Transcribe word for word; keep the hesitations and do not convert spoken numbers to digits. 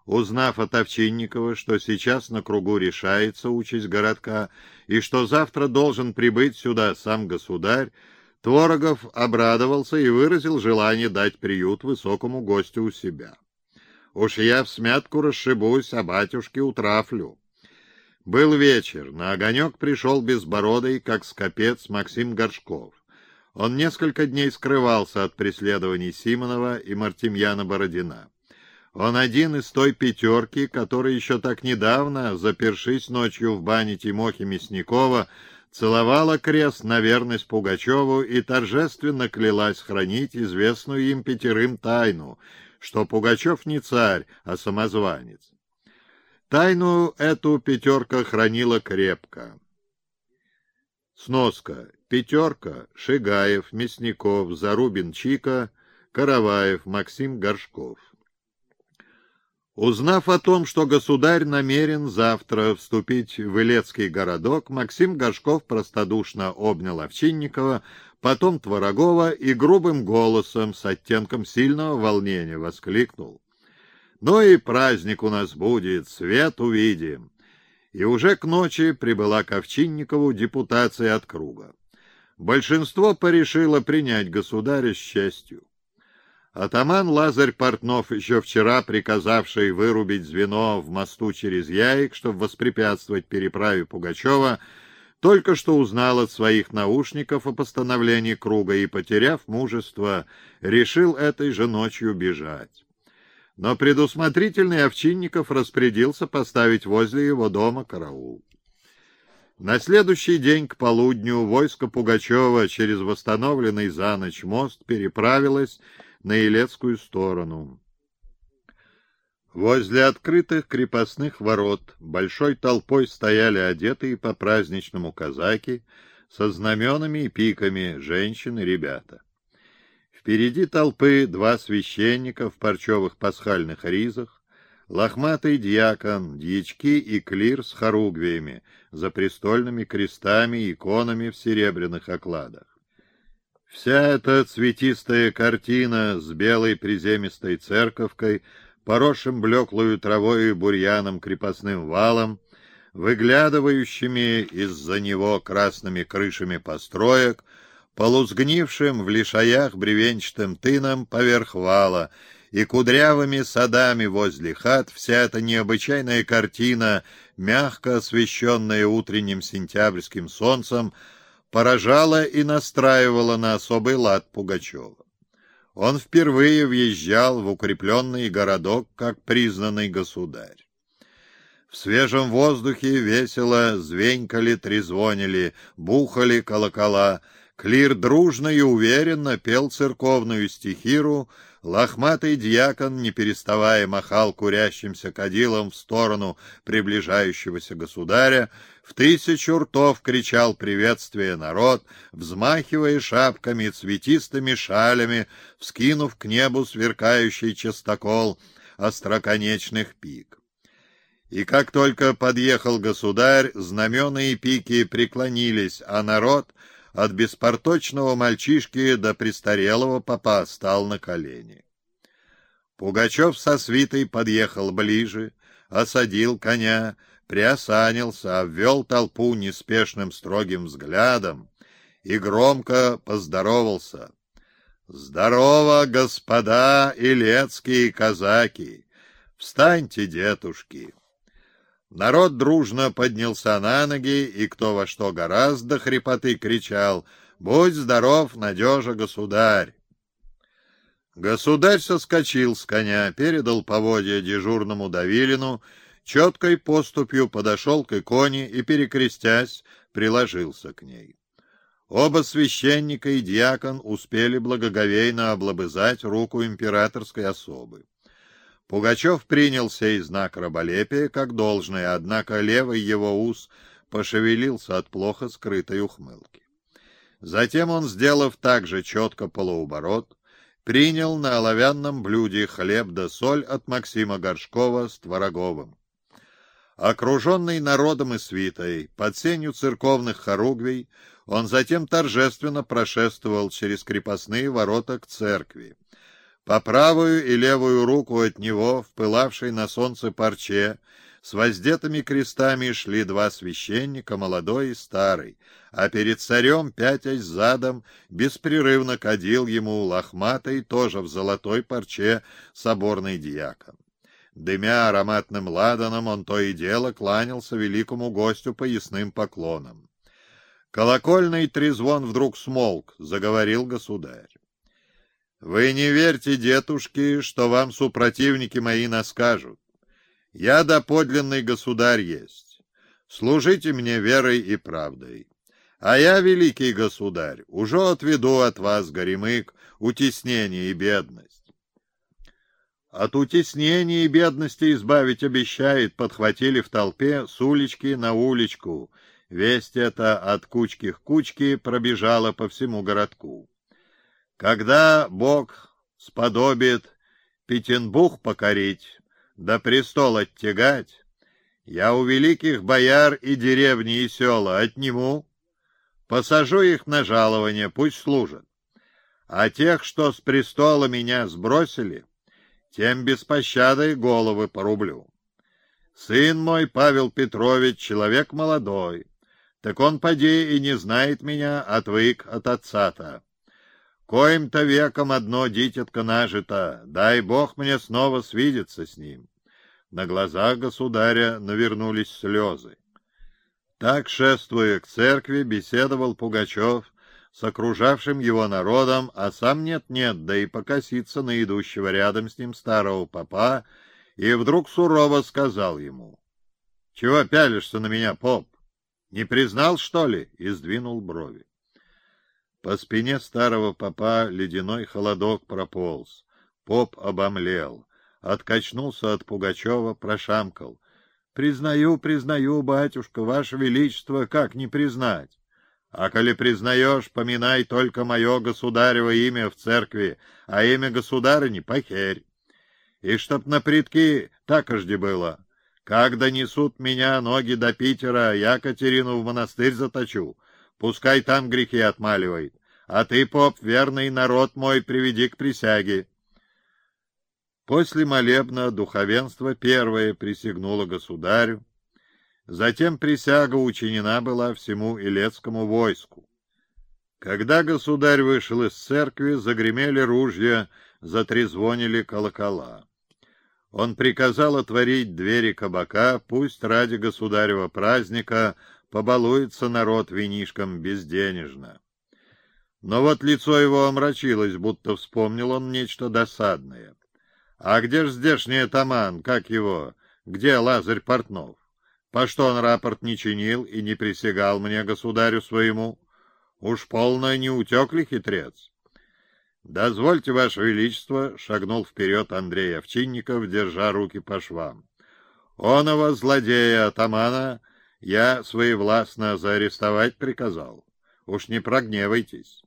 Узнав от Овчинникова, что сейчас на кругу решается участь городка и что завтра должен прибыть сюда сам государь, Творогов обрадовался и выразил желание дать приют высокому гостю у себя. «Уж я всмятку расшибусь, а батюшке утрафлю». Был вечер, на огонек пришел безбородый, как скопец, Максим Горшков. Он несколько дней скрывался от преследований Симонова и Мартемьяна Бородина. Он один из той пятерки, которая еще так недавно, запершись ночью в бане Тимохи Мясникова, целовала крест на верность Пугачеву и торжественно клялась хранить известную им пятерым тайну, что Пугачев не царь, а самозванец. Тайну эту пятерка хранила крепко. Сноска. Пятерка: Шигаев, Мясников, Зарубин Чика, Караваев, Максим Горшков. Узнав о том, что государь намерен завтра вступить в Илецкий городок, Максим Горшков простодушно обнял Овчинникова, потом Творогова и грубым голосом с оттенком сильного волнения воскликнул: «Ну и праздник у нас будет, свет увидим!» И уже к ночи прибыла к Овчинникову депутация от круга. Большинство порешило принять государя с честью. Атаман Лазарь Портнов, еще вчера приказавший вырубить звено в мосту через Яик, чтобы воспрепятствовать переправе Пугачева, только что узнал от своих наушников о постановлении круга и, потеряв мужество, решил этой же ночью бежать. Но предусмотрительный Овчинников распорядился поставить возле его дома караул. На следующий день к полудню войско Пугачева через восстановленный за ночь мост переправилось на Илецкую сторону. Возле открытых крепостных ворот большой толпой стояли одетые по-праздничному казаки со знаменами и пиками, женщины и ребята. Впереди толпы два священника в парчевых пасхальных ризах, лохматый дьякон, дьячки и клир с хоругвиями, за престольными крестами и иконами в серебряных окладах. Вся эта цветистая картина с белой приземистой церковкой, поросшим блеклую травой и бурьяном крепостным валом, выглядывающими из-за него красными крышами построек, полузгнившим в лишаях бревенчатым тыном поверх вала и кудрявыми садами возле хат, вся эта необычайная картина, мягко освещенная утренним сентябрьским солнцем, поражала и настраивала на особый лад Пугачева. Он впервые въезжал в укрепленный городок как признанный государь. В свежем воздухе весело звенькали, трезвонили, бухали колокола, клир дружно и уверенно пел церковную стихиру, лохматый дьякон, не переставая, махал курящимся кадилом в сторону приближающегося государя, в тысячу ртов кричал приветствие народ, взмахивая шапками и цветистыми шалями, вскинув к небу сверкающий частокол остроконечных пик. И как только подъехал государь, знамена и пики преклонились, а народ от беспорточного мальчишки до престарелого попа стал на колени. Пугачев со свитой подъехал ближе, осадил коня, приосанился, обвел толпу неспешным строгим взглядом и громко поздоровался: «Здорово, господа илецкие казаки! Встаньте, детушки!» Народ дружно поднялся на ноги, и кто во что гораздо хрипоты кричал: «Будь здоров, надежа, государь!» Государь соскочил с коня, передал поводья дежурному Давилину, четкой поступью подошел к иконе и, перекрестясь, приложился к ней. Оба священника и дьякон успели благоговейно облобызать руку императорской особы. Пугачев принял сей знак раболепия как должное, однако левый его ус пошевелился от плохо скрытой ухмылки. Затем он, сделав так же четко полуоборот, принял на оловянном блюде хлеб да соль от Максима Горшкова с Твороговым. Окруженный народом и свитой, под сенью церковных хоругвий, он затем торжественно прошествовал через крепостные ворота к церкви. По правую и левую руку от него, в пылавшей на солнце парче, с воздетыми крестами шли два священника, молодой и старый, а перед царем, пятясь задом, беспрерывно кадил ему лохматый, тоже в золотой парче, соборный диакон. Дымя ароматным ладаном, он то и дело кланялся великому гостю поясным поклоном. Колокольный трезвон вдруг смолк, заговорил государь. «Вы не верьте, дедушки, что вам супротивники мои наскажут. Я доподлинный государь есть. Служите мне верой и правдой. А я, великий государь, уже отведу от вас, горемык, утеснение и бедность». «От утеснения и бедности избавить обещает», подхватили в толпе с улички на уличку. Весть эта от кучки к кучке пробежала по всему городку. Когда Бог сподобит Петербург покорить, да престол оттягать, я у великих бояр и деревни и села отниму, посажу их на жалование, пусть служат. А тех, что с престола меня сбросили, тем без пощады головы порублю. Сын мой, Павел Петрович, человек молодой, так он поди и не знает меня, отвык от отца-то. Коим-то веком одно дитятко нажито, дай Бог мне снова свидеться с ним. На глазах государя навернулись слезы. Так, шествуя к церкви, беседовал Пугачев с окружавшим его народом, а сам нет-нет, да и покоситься на идущего рядом с ним старого попа, и вдруг сурово сказал ему: «Чего пялишься на меня, поп? Не признал, что ли?» И сдвинул брови. По спине старого попа ледяной холодок прополз. Поп обомлел, откачнулся от Пугачева, прошамкал: «Признаю, признаю, батюшка, ваше величество, как не признать? А коли признаешь, поминай только мое государево имя в церкви, а имя государыни похерь. И чтоб на предки так ожди было. Как донесут меня ноги до Питера, я Катерину в монастырь заточу. Пускай там грехи отмаливает. А ты, поп, верный народ мой, приведи к присяге». После молебна духовенство первое присягнуло государю. Затем присяга учинена была всему Илецкому войску. Когда государь вышел из церкви, загремели ружья, затрезвонили колокола. Он приказал отворить двери кабака, пусть ради государева праздника побалуется народ винишком безденежно. Но вот лицо его омрачилось, будто вспомнил он нечто досадное. «А где ж здешний атаман, как его? Где Лазарь Портнов? По что он рапорт не чинил и не присягал мне, государю своему? Уж полно не утек ли хитрец?» «Дозвольте, ваше величество», — шагнул вперед Андрей Овчинников, держа руки по швам. «Оного злодея атамана я своевластно заарестовать приказал. Уж не прогневайтесь.